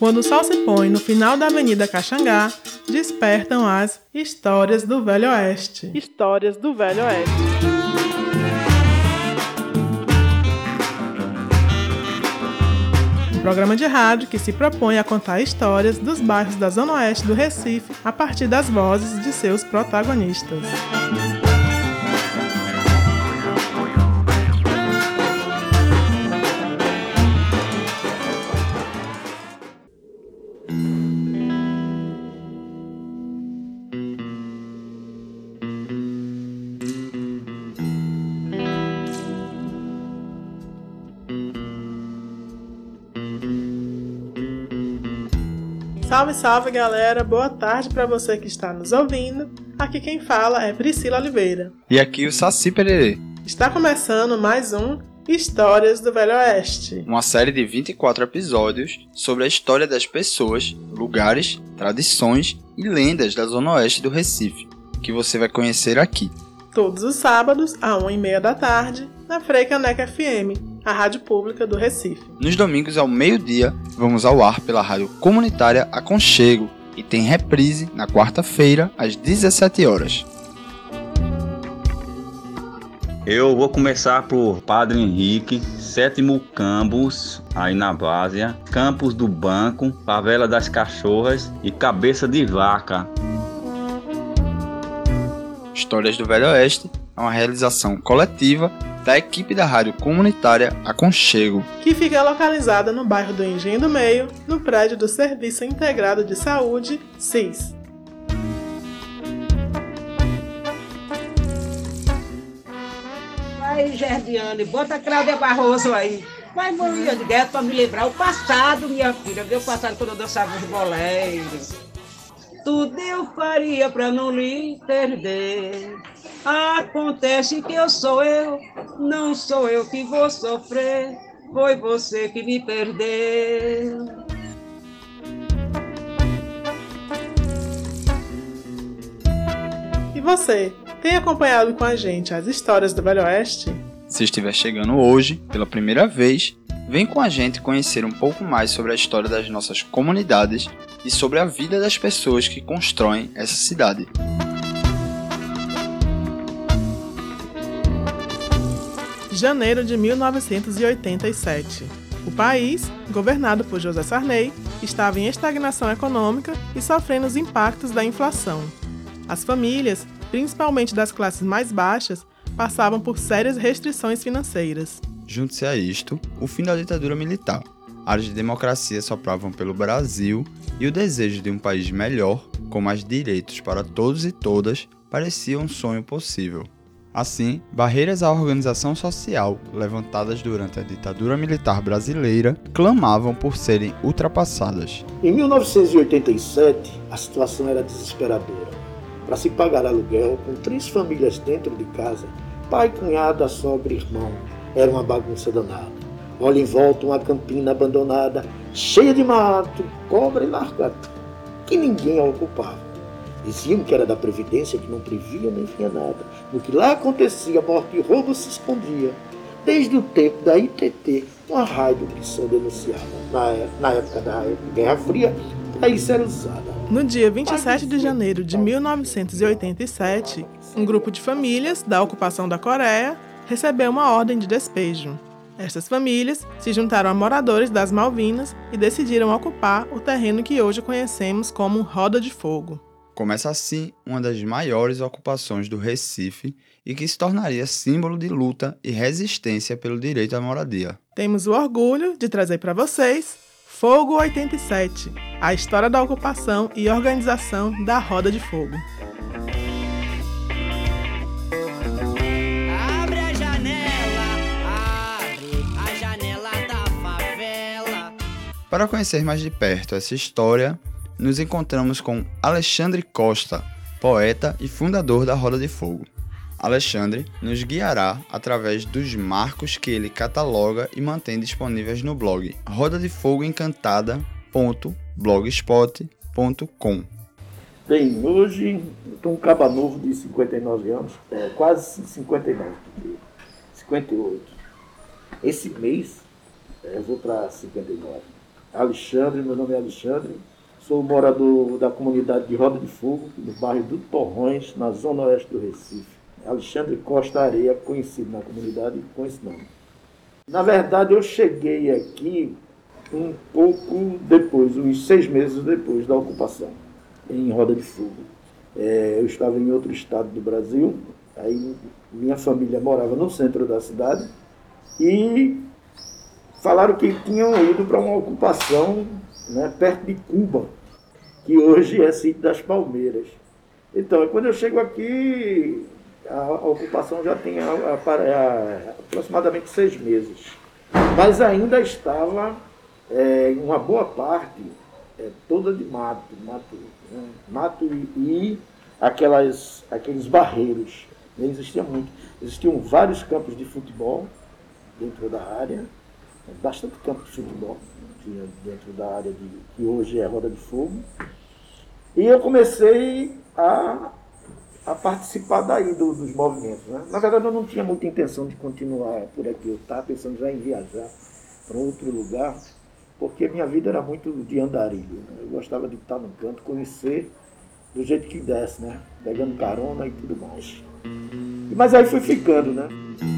Quando o sol se põe no final da Avenida Caxangá, despertam as Histórias do Velho Oeste. Histórias do Velho Oeste. Um programa de rádio que se propõe a contar histórias dos bairros da Zona Oeste do Recife a partir das vozes de seus protagonistas. Salve, salve galera, boa tarde para você que está nos ouvindo. Aqui quem fala é Priscila Oliveira. E aqui o Saci Pererê. Está começando mais um Histórias do Velho Oeste. Uma série de 24 episódios sobre a história das pessoas, lugares, tradições e lendas da Zona Oeste do Recife, que você vai conhecer aqui. Todos os sábados, às 1h30 da tarde, na Freicaneca FM, a rádio pública do Recife. Nos domingos ao meio-dia, vamos ao ar pela rádio comunitária Aconchego e tem reprise na quarta-feira, às 17 horas. Eu vou começar por Padre Henrique, 7º Campus, aí na Várzea, Campos do Banco, Favela das Cachorras e Cabeça de Vaca. Histórias do Velho Oeste é uma realização coletiva da equipe da rádio comunitária Aconchego, que fica localizada no bairro do Engenho do Meio, no prédio do Serviço Integrado de Saúde, SIS. Vai, Gerdiane, bota a Cláudia Barroso aí. Vai, Maria de Gueto, para me lembrar o passado, minha filha. Meu passado, quando eu dançava os boleiros. Tudo eu faria para não lhe perder. Acontece que eu sou eu, não sou eu que vou sofrer. Foi você que me perdeu. E você, tem acompanhado com a gente as histórias do Velho Oeste? Se estiver chegando hoje, pela primeira vez, vem com a gente conhecer um pouco mais sobre a história das nossas comunidades e sobre a vida das pessoas que constroem essa cidade. Janeiro de 1987. O país, governado por José Sarney, estava em estagnação econômica e sofrendo os impactos da inflação. As famílias, principalmente das classes mais baixas, passavam por sérias restrições financeiras. Junte-se a isto, o fim da ditadura militar. Áreas de democracia sopravam pelo Brasil e o desejo de um país melhor, com mais direitos para todos e todas, parecia um sonho possível. Assim, barreiras à organização social, levantadas durante a ditadura militar brasileira, clamavam por serem ultrapassadas. Em 1987, a situação era desesperadora. Para se pagar aluguel, com 3 famílias dentro de casa, pai, cunhada, sogra e irmão, era uma bagunça danada. Olha em volta uma campina abandonada, cheia de mato, cobra e largato, que ninguém a ocupava. Diziam que era da Previdência, que não previa nem via nada. No que lá acontecia, morte e roubo se escondia. Desde o tempo da ITT, uma rádio que só denunciava. Na época da Guerra Fria, para isso era usada. No dia 27 de janeiro de 1987, um grupo de famílias da ocupação da Coreia recebeu uma ordem de despejo. Estas famílias se juntaram a moradores das Malvinas e decidiram ocupar o terreno que hoje conhecemos como Roda de Fogo. Começa assim uma das maiores ocupações do Recife e que se tornaria símbolo de luta e resistência pelo direito à moradia. Temos o orgulho de trazer para vocês Fogo 87, a história da ocupação e organização da Roda de Fogo. Abre a janela da favela. Para conhecer mais de perto essa história, nos encontramos com Alexandre Costa, poeta e fundador da Roda de Fogo. Alexandre nos guiará através dos marcos que ele cataloga e mantém disponíveis no blog rodadefogoencantada.blogspot.com. Bem, hoje estou um caba novo de 59 anos, quase 59, 58. Esse mês eu vou para 59. Alexandre, meu nome é Alexandre, sou morador da comunidade de Roda de Fogo, no bairro do Torrões, na zona oeste do Recife. Alexandre Costa Areia, conhecido na comunidade com esse nome. Na verdade, eu cheguei aqui um pouco depois, uns 6 meses depois da ocupação, em Roda de Fogo. Eu estava em outro estado do Brasil, aí minha família morava no centro da cidade e falaram que tinham ido para uma ocupação, né, perto de Cuba, que hoje é Sítio das Palmeiras. Então, quando eu chego aqui, a ocupação já tem aproximadamente 6 meses. Mas ainda estava uma boa parte toda de mato, né? Mato e aqueles barreiros. Existiam vários campos de futebol dentro da área, bastante campos de futebol tinha dentro da área que hoje é Roda de Fogo. E eu comecei a participar daí dos movimentos, né? Na verdade, eu não tinha muita intenção de continuar por aqui. Eu estava pensando já em viajar para outro lugar, porque minha vida era muito de andarilho, né? Eu gostava de estar no canto, conhecer do jeito que desce, né? Pegando carona e tudo mais. Mas aí fui ficando, né?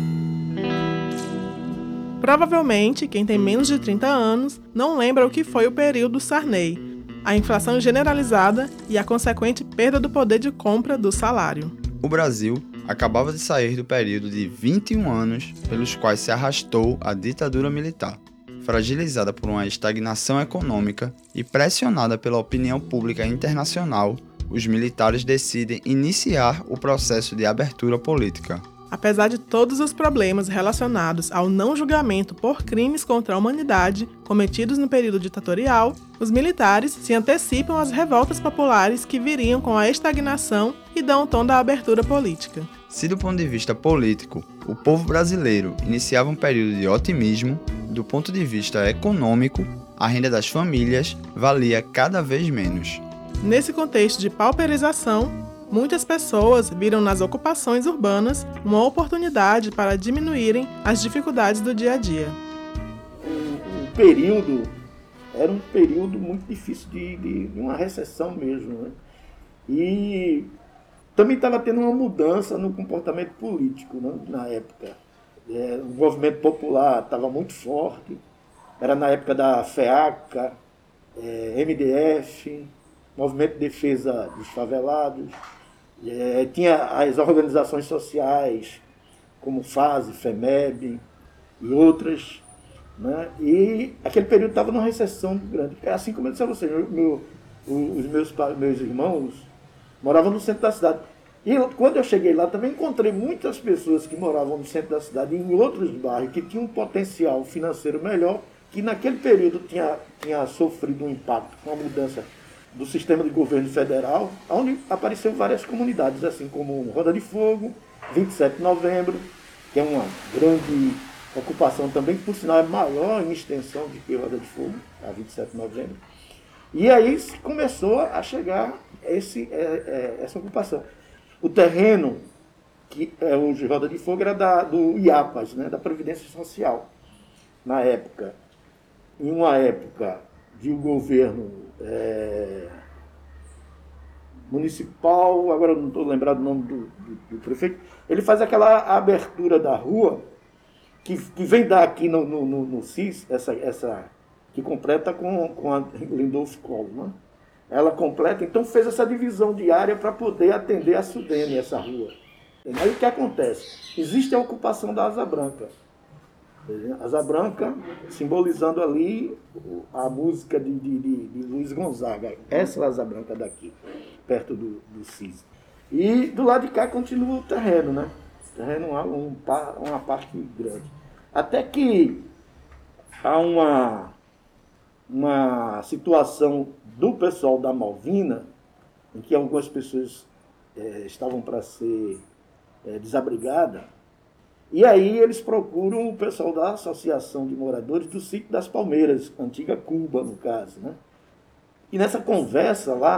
Provavelmente, quem tem menos de 30 anos não lembra o que foi o período Sarney, a inflação generalizada e a consequente perda do poder de compra do salário. O Brasil acabava de sair do período de 21 anos pelos quais se arrastou a ditadura militar. Fragilizada por uma estagnação econômica e pressionada pela opinião pública internacional, os militares decidem iniciar o processo de abertura política. Apesar de todos os problemas relacionados ao não julgamento por crimes contra a humanidade cometidos no período ditatorial, os militares se antecipam às revoltas populares que viriam com a estagnação e dão o tom da abertura política. Se do ponto de vista político, o povo brasileiro iniciava um período de otimismo, do ponto de vista econômico, a renda das famílias valia cada vez menos. Nesse contexto de pauperização, muitas pessoas viram nas ocupações urbanas uma oportunidade para diminuírem as dificuldades do dia a dia. Era um período muito difícil de uma recessão mesmo, né? E também estava tendo uma mudança no comportamento político, né, na época. O movimento popular estava muito forte, era na época da FEACA, MDF, Movimento de Defesa dos Favelados. Tinha as organizações sociais, como FASE, FEMEB e outras, né? E aquele período estava numa recessão grande. Assim como eu disse a você, os meus irmãos moravam no centro da cidade. E quando eu cheguei lá, também encontrei muitas pessoas que moravam no centro da cidade e em outros bairros que tinham um potencial financeiro melhor, que naquele período tinha sofrido um impacto com a mudança do sistema de governo federal, onde apareceram várias comunidades, assim como Roda de Fogo, 27 de Novembro, que é uma grande ocupação também, que por sinal é maior em extensão do que Roda de Fogo, a 27 de Novembro. E aí começou a chegar essa ocupação. O terreno, que é hoje Roda de Fogo, era do IAPAS, né, da Previdência Social, na época. Em uma época de um governo municipal, agora eu não estou lembrado o nome do prefeito, ele faz aquela abertura da rua, que vem dar aqui no CIS, essa que completa com a Lindolfo Collor, né? Ela completa, então fez essa divisão de área para poder atender a Sudene, essa rua. Aí o que acontece? Existe a ocupação da Asa Branca. Asa Branca, simbolizando ali a música de Luiz Gonzaga. Essa é a Asa Branca daqui, perto do CIS. E do lado de cá continua o terreno, né? O terreno uma parte grande. Até que há uma situação do pessoal da Malvina, em que algumas pessoas estavam para ser desabrigadas, e aí eles procuram o pessoal da Associação de Moradores do Sítio das Palmeiras, antiga Cuba, no caso, né? E nessa conversa lá,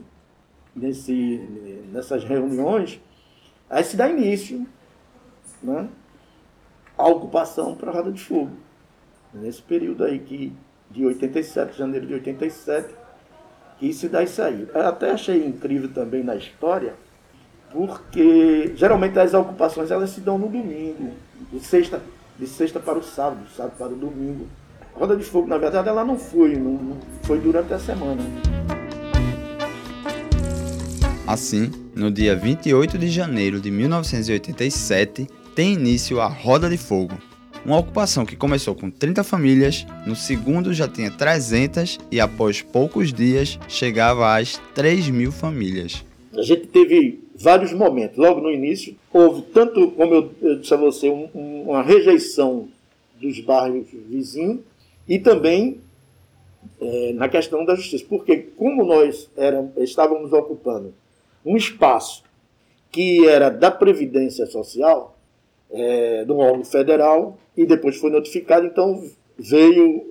nessas reuniões, aí se dá início, né, à ocupação para a Roda de Fogo. Nesse período aí que de 87, janeiro de 87, que se dá isso aí. Eu até achei incrível também na história, porque geralmente as ocupações elas se dão no domingo, de sexta para o sábado, sábado para o domingo. A Roda de Fogo, na verdade, ela não foi durante a semana. Assim, no dia 28 de janeiro de 1987, tem início a Roda de Fogo. Uma ocupação que começou com 30 famílias, no segundo já tinha 300 e após poucos dias chegava às 3.000 famílias. A gente teve vários momentos. Logo no início, houve tanto, como eu disse a você, uma rejeição dos bairros vizinhos e também na questão da justiça. Porque como nós estávamos ocupando um espaço que era da Previdência Social, de um órgão federal, e depois foi notificado, então veio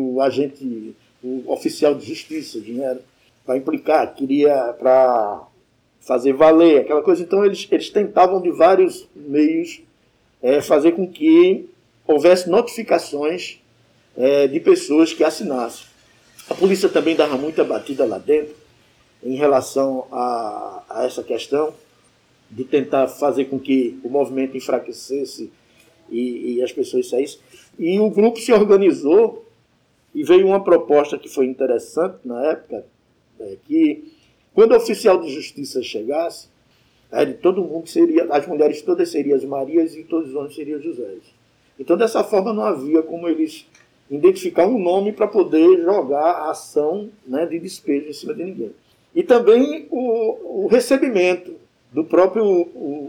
o oficial de justiça, dinheiro, para implicar, queria para fazer valer aquela coisa. Então eles tentavam de vários meios fazer com que houvesse notificações de pessoas que assinassem. A polícia também dava muita batida lá dentro em relação a essa questão de tentar fazer com que o movimento enfraquecesse e as pessoas saíssem. E o grupo se organizou e veio uma proposta que foi interessante na época, que quando o oficial de justiça chegasse, todo mundo seria, as mulheres todas seriam as Marias e todos os homens seriam José. Então, dessa forma, não havia como eles identificar um nome para poder jogar a ação, né, de despejo em cima de ninguém. E também o recebimento do próprio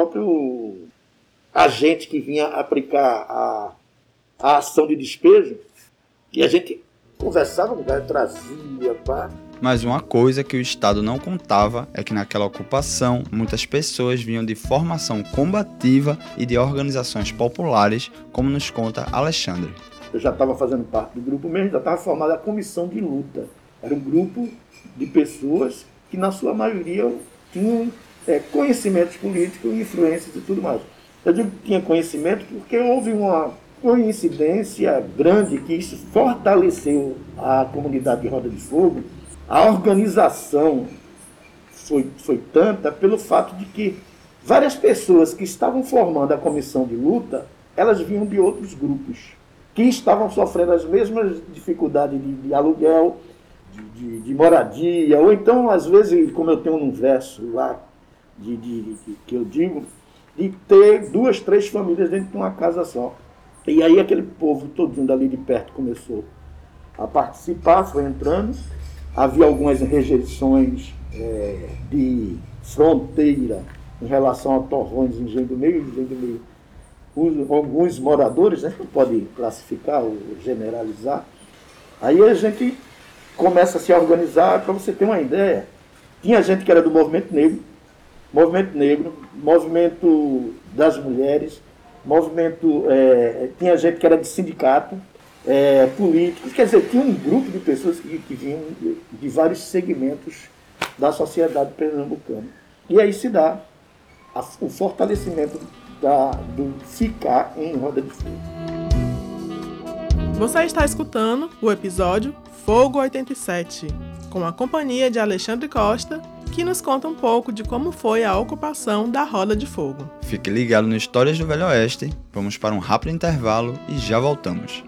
agente que vinha aplicar a ação de despejo, e a gente conversava com o cara, trazia, pá. Mas uma coisa que o Estado não contava é que naquela ocupação muitas pessoas vinham de formação combativa e de organizações populares, como nos conta Alexandre. Eu já estava fazendo parte do grupo mesmo, já estava formada a comissão de luta. Era um grupo de pessoas que, na sua maioria, tinham conhecimentos políticos, influências e tudo mais. Eu digo que tinha conhecimento porque houve uma coincidência grande que isso fortaleceu a comunidade de Roda de Fogo. A organização foi tanta pelo fato de que várias pessoas que estavam formando a comissão de luta, elas vinham de outros grupos, que estavam sofrendo as mesmas dificuldades de aluguel, de moradia, ou então, às vezes, como eu tenho num verso lá, que eu digo, de ter 2, 3 famílias dentro de uma casa só. E aí aquele povo todo dali de perto começou a participar, foi entrando. Havia algumas rejeições de fronteira em relação a torrões em Engenho do Meio. Alguns moradores, né, não pode classificar ou generalizar. Aí a gente começa a se organizar, para você ter uma ideia. Tinha gente que era do movimento negro, movimento das mulheres, tinha gente que era de sindicato, políticos, quer dizer, tinha um grupo de pessoas que vinham de vários segmentos da sociedade pernambucana. E aí se dá o fortalecimento do ficar em Roda de Fogo. Você está escutando o episódio Fogo 87, com a companhia de Alexandre Costa, que nos conta um pouco de como foi a ocupação da Roda de Fogo. Fique ligado no Histórias do Velho Oeste, vamos para um rápido intervalo e já voltamos.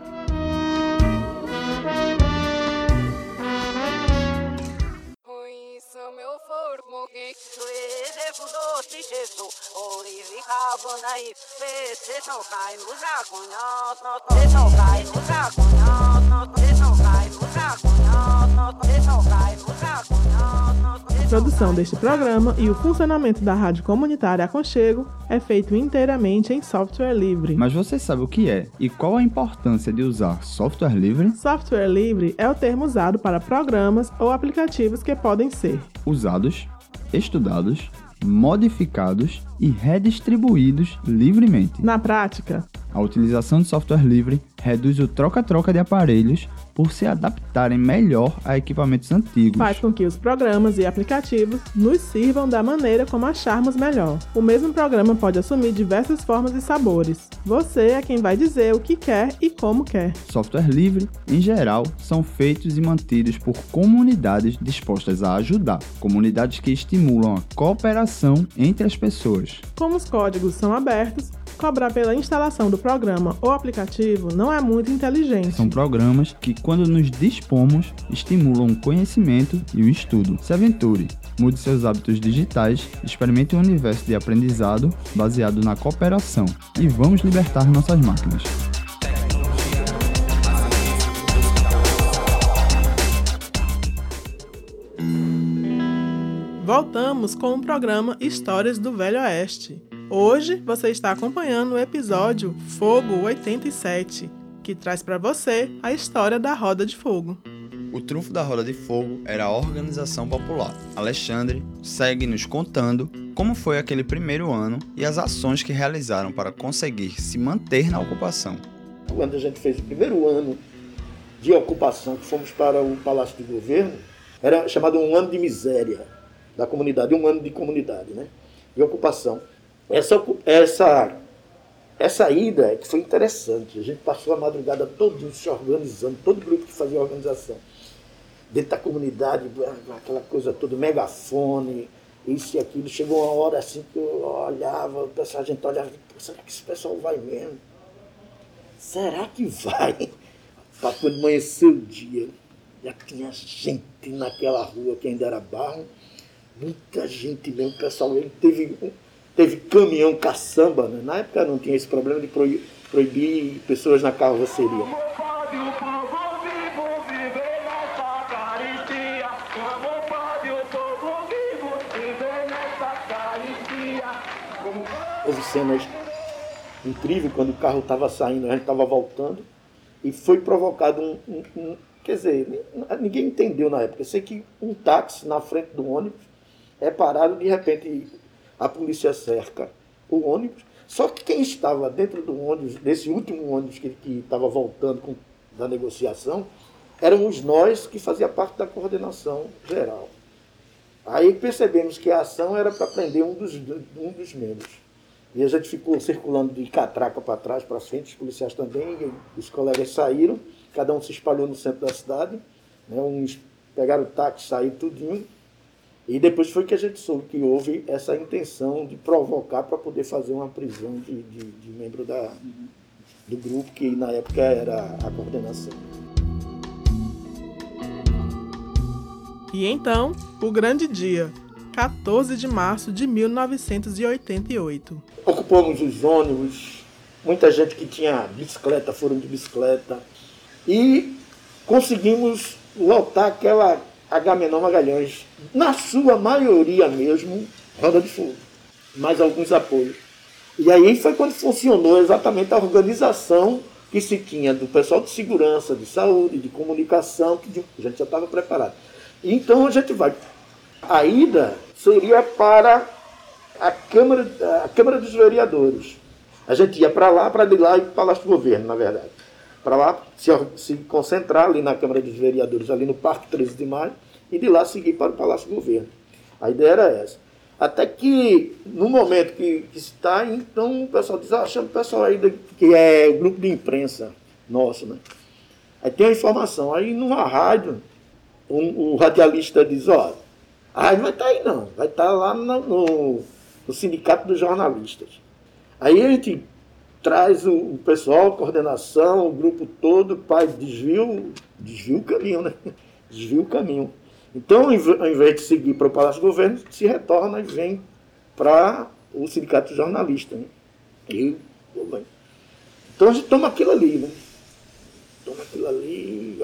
A produção deste programa e o funcionamento da Rádio Comunitária Aconchego é feito inteiramente em software livre. Mas você sabe o que é e qual a importância de usar software livre? Software livre é o termo usado para programas ou aplicativos que podem ser usados, estudados, modificados e redistribuídos livremente. Na prática, A utilização de software livre reduz o troca-troca de aparelhos por se adaptarem melhor a equipamentos antigos. faz com que os programas e aplicativos nos sirvam da maneira como acharmos melhor. O mesmo programa pode assumir diversas formas e sabores. Você é quem vai dizer o que quer e como quer. Software livre, em geral, são feitos e mantidos por comunidades dispostas a ajudar, comunidades que estimulam a cooperação entre as pessoas. Como os códigos são abertos, cobrar pela instalação do programa ou aplicativo não é muito inteligente. São programas que, quando nos dispomos, estimulam o conhecimento e o estudo. Se aventure, mude seus hábitos digitais, experimente um universo de aprendizado baseado na cooperação e vamos libertar nossas máquinas. Voltamos com o programa Histórias do Velho Oeste. Hoje você está acompanhando o episódio Fogo 87, que traz para você a história da Roda de Fogo. O trunfo da Roda de Fogo era a organização popular. Alexandre segue nos contando como foi aquele primeiro ano e as ações que realizaram para conseguir se manter na ocupação. Quando a gente fez o primeiro ano de ocupação, que fomos para o Palácio do Governo, era chamado um ano de miséria da comunidade, um ano de comunidade, né? De ocupação. Essa ida que foi interessante. A gente passou a madrugada toda se organizando, todo grupo que fazia organização. Dentro da comunidade, aquela coisa toda, megafone, isso e aquilo. Chegou uma hora assim que eu olhava, a gente olhava, será que esse pessoal vai mesmo? Será que vai? Para quando amanhecer o dia, já tinha gente naquela rua que ainda era barro, muita gente mesmo, o pessoal teve caminhão caçamba, né? Na época não tinha esse problema de proibir pessoas na carroceria. Houve cenas incríveis quando o carro estava saindo, a gente estava voltando e foi provocado quer dizer, ninguém entendeu na época. Eu sei que um táxi na frente do ônibus é parado, de repente a polícia cerca o ônibus, só que quem estava dentro do ônibus, desse último ônibus que estava voltando da negociação, éramos nós que fazia parte da coordenação geral. Aí percebemos que a ação era para prender um dos membros. E a gente ficou circulando de catraca para trás, para frente, os policiais também, e os colegas saíram, cada um se espalhou no centro da cidade, né, uns pegaram o táxi, saíram tudinho. E depois foi que a gente soube que houve essa intenção de provocar para poder fazer uma prisão de membro do grupo, que na época era a coordenação. E então, o grande dia, 14 de março de 1988. Ocupamos os ônibus, muita gente que tinha bicicleta foram de bicicleta e conseguimos lotar aquela Agamenon Magalhães, na sua maioria mesmo, Roda de Fogo, mais alguns apoios. E aí foi quando funcionou exatamente a organização que se tinha do pessoal de segurança, de saúde, de comunicação, que a gente já estava preparado. Então a gente vai. A ida seria para a Câmara dos Vereadores. A gente ia para lá, para de lá e para o Palácio do Governo, na verdade. Para lá se concentrar ali na Câmara dos Vereadores, ali no Parque 13 de Maio, e de lá seguir para o Palácio do Governo. A ideia era essa. Até que, no momento que está, então o pessoal diz, chama o pessoal aí, que é o grupo de imprensa nosso, né? Aí tem a informação. Aí numa rádio, o radialista diz, a rádio vai estar aí não, vai estar lá no Sindicato dos Jornalistas. Aí a gente traz o pessoal, a coordenação, o grupo todo, desvia o caminho, né? Desvia o caminho. Então, ao invés de seguir para o Palácio do Governo, se retorna e vem para o Sindicato Jornalista. Né? Então a gente toma aquilo ali, né? Toma aquilo ali,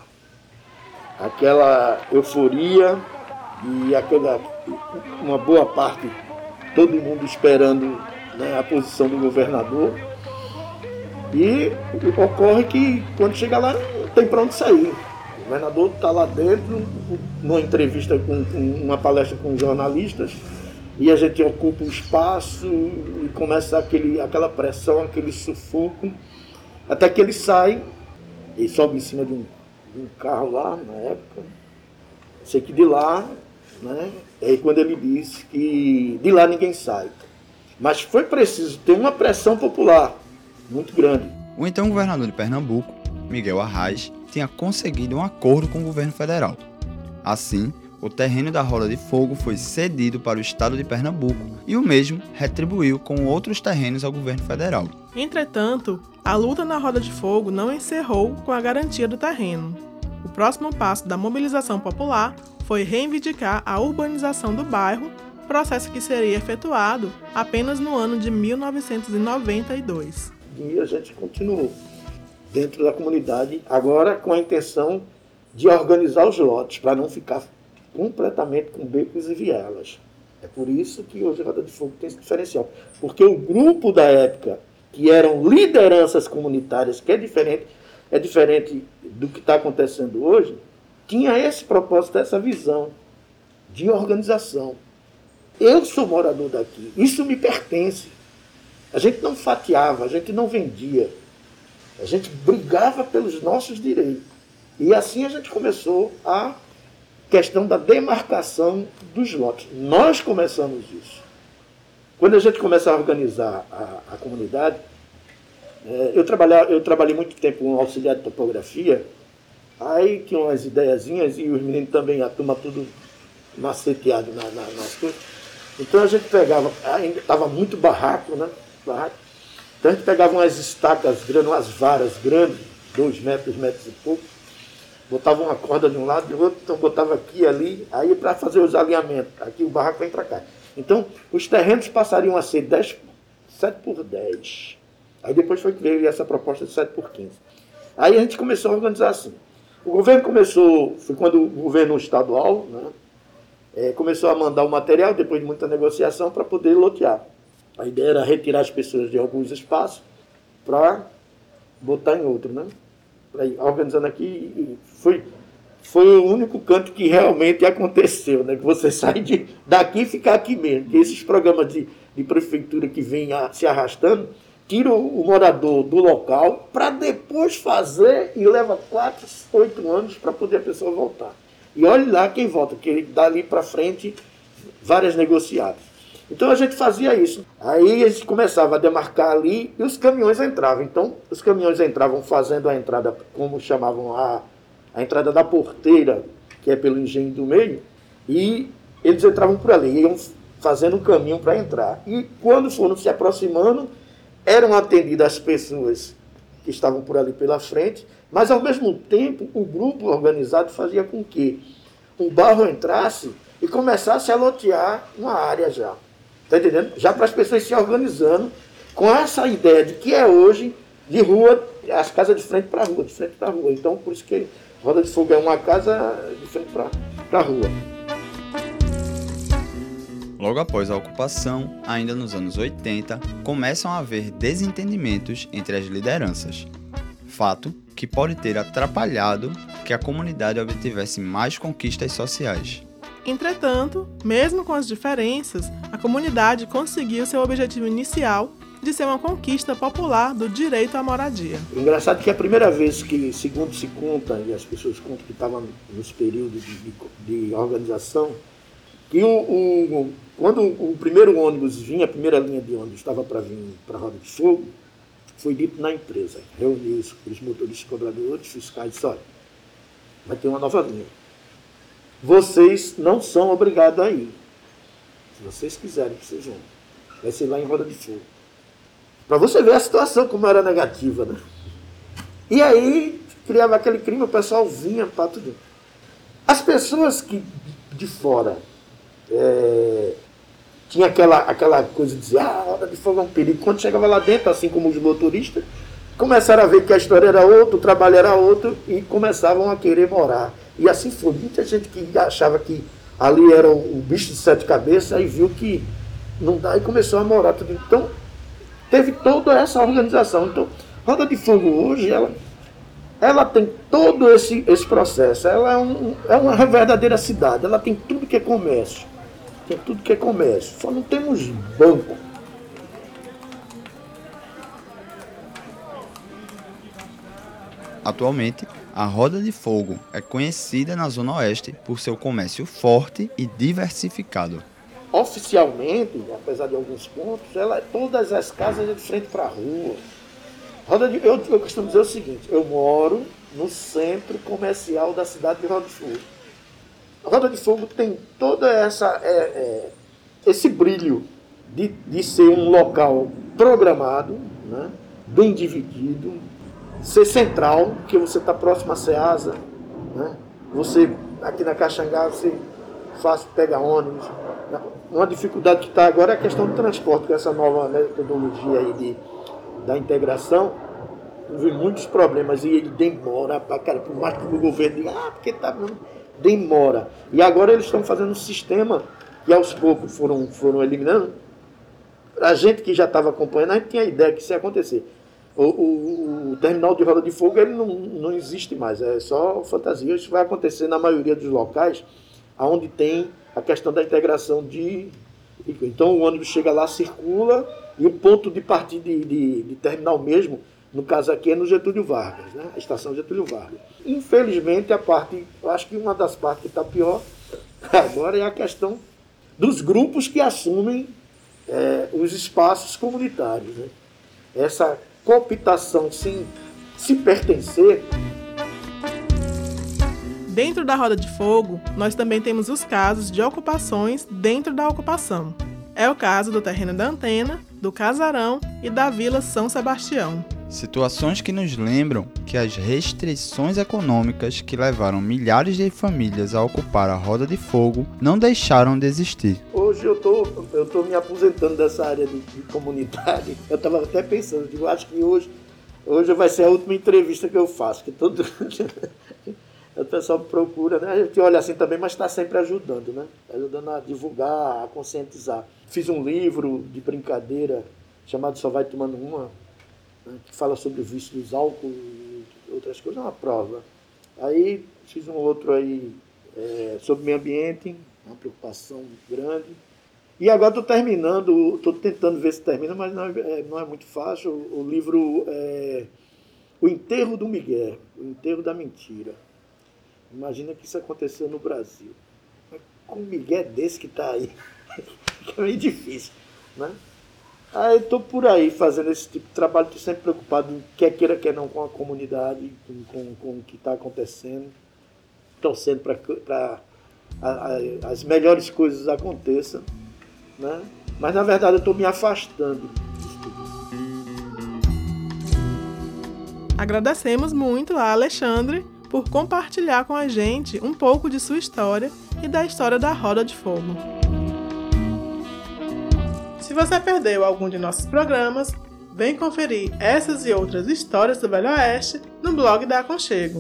aquela euforia e uma boa parte, todo mundo esperando, né, a posição do governador. E ocorre que quando chega lá não tem para onde sair. O governador está lá dentro, numa entrevista, uma palestra com jornalistas, e a gente ocupa o espaço e começa aquela pressão, aquele sufoco, até que ele sai e sobe em cima de um carro lá, na época. Sei que de lá, né, é quando ele disse que de lá ninguém sai. Mas foi preciso ter uma pressão popular muito grande. O então governador de Pernambuco, Miguel Arraes, tinha conseguido um acordo com o governo federal. Assim, o terreno da Roda de Fogo foi cedido para o estado de Pernambuco e o mesmo retribuiu com outros terrenos ao governo federal. Entretanto, a luta na Roda de Fogo não encerrou com a garantia do terreno. O próximo passo da mobilização popular foi reivindicar a urbanização do bairro, processo que seria efetuado apenas no ano de 1992. E a gente continuou dentro da comunidade, agora com a intenção de organizar os lotes, para não ficar completamente com becos e vielas. É por isso que hoje a Roda de Fogo tem esse diferencial. Porque o grupo da época, que eram lideranças comunitárias, que é diferente do que está acontecendo hoje, tinha esse propósito, essa visão de organização. Eu sou morador daqui, isso me pertence. A gente não fatiava, a gente não vendia. A gente brigava pelos nossos direitos. E assim a gente começou a questão da demarcação dos lotes. Nós começamos isso. Quando a gente começa a organizar a comunidade, eu trabalhei muito tempo com auxiliar de topografia, aí tinha umas ideiazinhas e os meninos também, a turma tudo maceteado nas coisas. Então a gente pegava, ainda estava muito barraco, né? Então a gente pegava umas estacas grandes, umas varas grandes, 2 metros, 2 metros e pouco, botava uma corda de um lado e do outro, então botava aqui e ali, aí para fazer os alinhamentos, aqui o barraco vem para cá. Então os terrenos passariam a ser 7 por 10. Aí depois foi que veio essa proposta de 7 por 15. Aí a gente começou a organizar assim. O governo foi quando o governo estadual, né, começou a mandar o material, depois de muita negociação, para poder lotear. A ideia era retirar as pessoas de alguns espaços para botar em outro, né? Para ir organizando aqui. Foi o único canto que realmente aconteceu, né? Que você sai daqui e fica aqui mesmo. Porque esses programas de prefeitura que vêm se arrastando, tiram o morador do local para depois fazer e leva 4, 8 anos para poder a pessoa voltar. E olhe lá quem volta, que dali para frente, várias negociadas. Então a gente fazia isso. Aí a gente começava a demarcar ali e os caminhões entravam. Então os caminhões entravam fazendo a entrada, como chamavam a entrada da porteira, que é pelo engenho do meio, e eles entravam por ali, iam fazendo um caminho para entrar. E quando foram se aproximando, eram atendidas as pessoas que estavam por ali pela frente, mas ao mesmo tempo o grupo organizado fazia com que o barro entrasse e começasse a lotear uma área já. Está entendendo? Já para as pessoas se organizando com essa ideia de que é hoje de rua, as casas de frente para a rua, de frente para a rua. Então, por isso que Roda de Fogo é uma casa de frente para a rua. Logo após a ocupação, ainda nos anos 80, começam a haver desentendimentos entre as lideranças. Fato que pode ter atrapalhado que a comunidade obtivesse mais conquistas sociais. Entretanto, mesmo com as diferenças, a comunidade conseguiu seu objetivo inicial de ser uma conquista popular do direito à moradia. Engraçado que é a primeira vez que, segundo se conta, e as pessoas contam que estavam nos períodos de organização, que quando o primeiro ônibus vinha, a primeira linha de ônibus estava para vir para a Roda de Fogo, foi dito na empresa, reuniu os motoristas, cobradores, fiscais, disse, olha, vai ter uma nova linha. Vocês não são obrigados a ir. Se vocês quiserem que vocês vão. Vai ser lá em Roda de Fogo. Para você ver a situação como era negativa, né? E aí, criava aquele crime, o pessoal vinha para tudo. As pessoas que de fora tinha aquela coisa de dizer, Roda de Fogo é um perigo. Quando chegava lá dentro, assim como os motoristas, começaram a ver que a história era outra, o trabalho era outro, e começavam a querer morar. E assim foi. Muita gente que achava que ali era o bicho de 7 cabeças, aí viu que não dá e começou a morar tudo. Então, teve toda essa organização. Então, Roda de Fogo hoje, ela tem todo esse processo. Ela é uma verdadeira cidade. Ela tem tudo que é comércio. tem tudo que é comércio, só não temos banco. Atualmente, a Roda de Fogo é conhecida na Zona Oeste por seu comércio forte e diversificado. Oficialmente, apesar de alguns pontos, todas as casas é de frente para a rua. Eu costumo dizer o seguinte, eu moro no centro comercial da cidade de Roda de Fogo. A Roda de Fogo tem toda esse brilho de ser um local programado, né, bem dividido, ser central, porque você está próximo à Ceasa, né? Você, aqui na Caxangá, você fácil pega ônibus. Uma dificuldade que está agora é a questão do transporte, com essa nova metodologia aí da integração. Houve muitos problemas e ele demora para cara, por mais que o governo diga, porque demora. E agora eles estão fazendo um sistema que aos poucos foram eliminando. A gente que já estava acompanhando, a gente tinha a ideia que isso ia acontecer. O terminal de Roda de Fogo ele não existe mais, é só fantasia. Isso vai acontecer na maioria dos locais onde tem a questão da integração Então o ônibus chega lá, circula, e o ponto de partida de terminal mesmo, no caso aqui é no Getúlio Vargas, né? A estação Getúlio Vargas. Infelizmente, eu acho que uma das partes que está pior agora é a questão dos grupos que assumem os espaços comunitários, né? Essa cooptação sem se pertencer. Dentro da Roda de Fogo, nós também temos os casos de ocupações dentro da ocupação. É o caso do terreno da Antena, do Casarão e da Vila São Sebastião. Situações que nos lembram que as restrições econômicas que levaram milhares de famílias a ocupar a Roda de Fogo não deixaram de existir. Hoje eu tô me aposentando dessa área de comunidade. Eu estava até pensando, eu acho que hoje vai ser a última entrevista que eu faço, que todo o pessoal procura, né? A gente olha assim também, mas está sempre ajudando, né? Ajudando a divulgar, a conscientizar. Fiz um livro de brincadeira chamado Só Vai Tomando Uma, né? Que fala sobre o vício dos álcool e outras coisas, é uma prova. Aí fiz um outro aí sobre meio ambiente, uma preocupação grande. E agora estou terminando, estou tentando ver se termina, mas não é muito fácil. O livro é O Enterro do Miguel, O Enterro da Mentira. Imagina que isso aconteceu no Brasil. Mas com um Miguel desse que está aí, é meio difícil, né? Aí estou por aí fazendo esse tipo de trabalho, estou sempre preocupado em quer queira, quer não, com a comunidade, com o que está acontecendo, torcendo para as melhores coisas aconteçam, né? Mas na verdade eu estou me afastando disso tudo. Agradecemos muito a Alexandre por compartilhar com a gente um pouco de sua história e da história da Roda de Fogo. Se você perdeu algum de nossos programas, vem conferir essas e outras histórias do Velho Oeste no blog da Aconchego,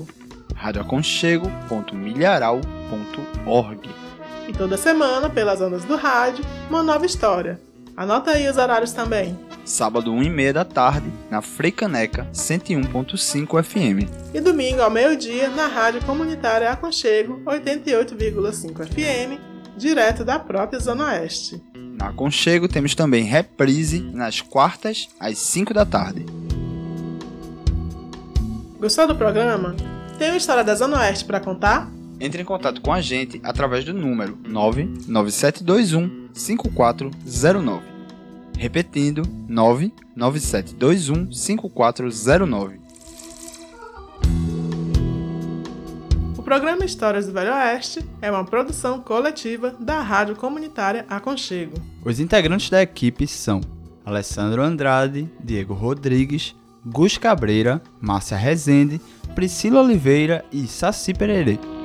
radioaconchego.milharal.org. E toda semana, pelas ondas do rádio, uma nova história. Anota aí os horários também. Sábado, 1h30 da tarde, na Freicaneca 101.5 FM. E domingo, ao meio-dia, na Rádio Comunitária Aconchego 88,5 FM, direto da própria Zona Oeste. Na Aconchego temos também reprise nas quartas, às 5 da tarde. Gostou do programa? Tem uma história da Zona Oeste para contar? Entre em contato com a gente através do número 99721 5409. Repetindo, 99721 5409. O programa Histórias do Velho Oeste é uma produção coletiva da Rádio Comunitária Aconchego. Os integrantes da equipe são Alessandro Andrade, Diego Rodrigues, Gus Cabreira, Márcia Rezende, Priscila Oliveira e Saci Pererê.